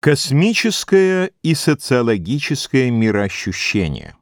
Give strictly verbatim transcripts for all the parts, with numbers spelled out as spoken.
Космическое и социологическое мироощущение.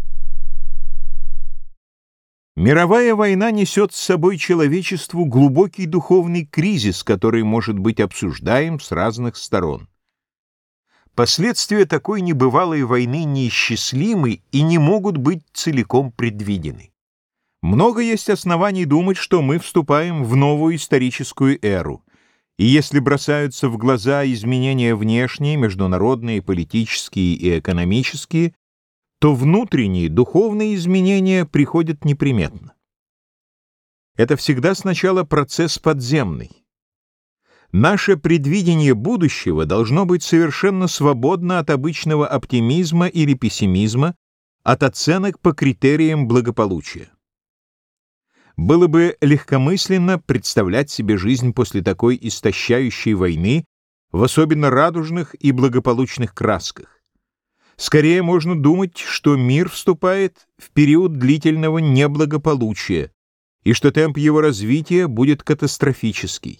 Мировая война несет с собой человечеству глубокий духовный кризис, который может быть обсуждаем с разных сторон. Последствия такой небывалой войны неисчислимы и не могут быть целиком предвидены. Много есть оснований думать, что мы вступаем в новую историческую эру. И если бросаются в глаза изменения внешние, международные, политические и экономические, то внутренние, духовные изменения приходят неприметно. Это всегда сначала процесс подземный. Наше предвидение будущего должно быть совершенно свободно от обычного оптимизма или пессимизма, от оценок по критериям благополучия. Было бы легкомысленно представлять себе жизнь после такой истощающей войны в особенно радужных и благополучных красках. Скорее можно думать, что мир вступает в период длительного неблагополучия и что темп его развития будет катастрофический.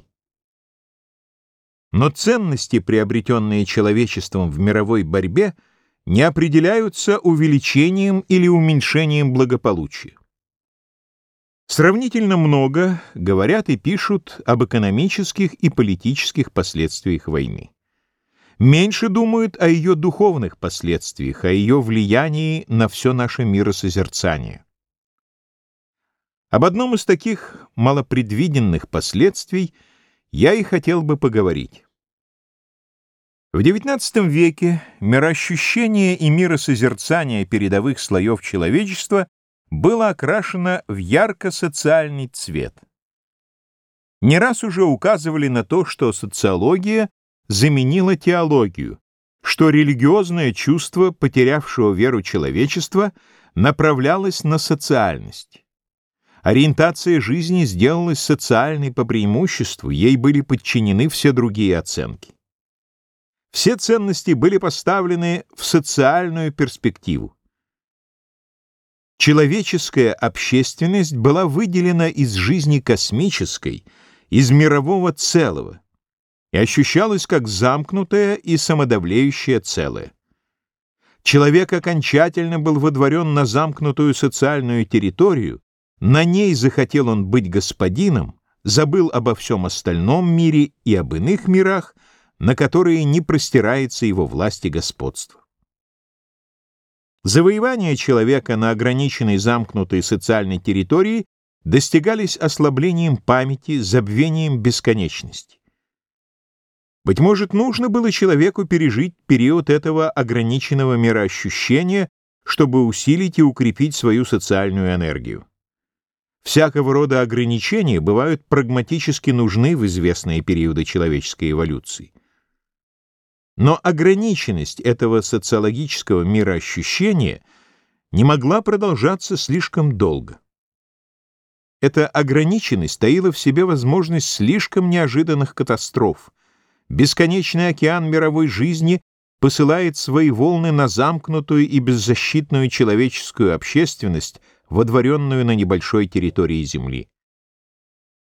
Но ценности, приобретенные человечеством в мировой борьбе, не определяются увеличением или уменьшением благополучия. Сравнительно много говорят и пишут об экономических и политических последствиях войны. Меньше думают о ее духовных последствиях, о ее влиянии на все наше миросозерцание. Об одном из таких малопредвиденных последствий я и хотел бы поговорить. В девятнадцатом веке мироощущение и миросозерцание передовых слоев человечества было окрашено в ярко-социальный цвет. Не раз уже указывали на то, что социология заменила теологию, что религиозное чувство потерявшего веру человечества направлялось на социальность. Ориентация жизни сделалась социальной по преимуществу, ей были подчинены все другие оценки. Все ценности были поставлены в социальную перспективу. Человеческая общественность была выделена из жизни космической, из мирового целого, и ощущалась как замкнутое и самодовлеющее целое. Человек окончательно был водворен на замкнутую социальную территорию, на ней захотел он быть господином, забыл обо всем остальном мире и об иных мирах, на которые не простирается его власть и господство. Завоевания человека на ограниченной замкнутой социальной территории достигались ослаблением памяти, забвением бесконечности. Быть может, нужно было человеку пережить период этого ограниченного мироощущения, чтобы усилить и укрепить свою социальную энергию. Всякого рода ограничения бывают прагматически нужны в известные периоды человеческой эволюции. Но ограниченность этого социологического мироощущения не могла продолжаться слишком долго. Эта ограниченность таила в себе возможность слишком неожиданных катастроф. Бесконечный океан мировой жизни посылает свои волны на замкнутую и беззащитную человеческую общественность, водворенную на небольшой территории Земли.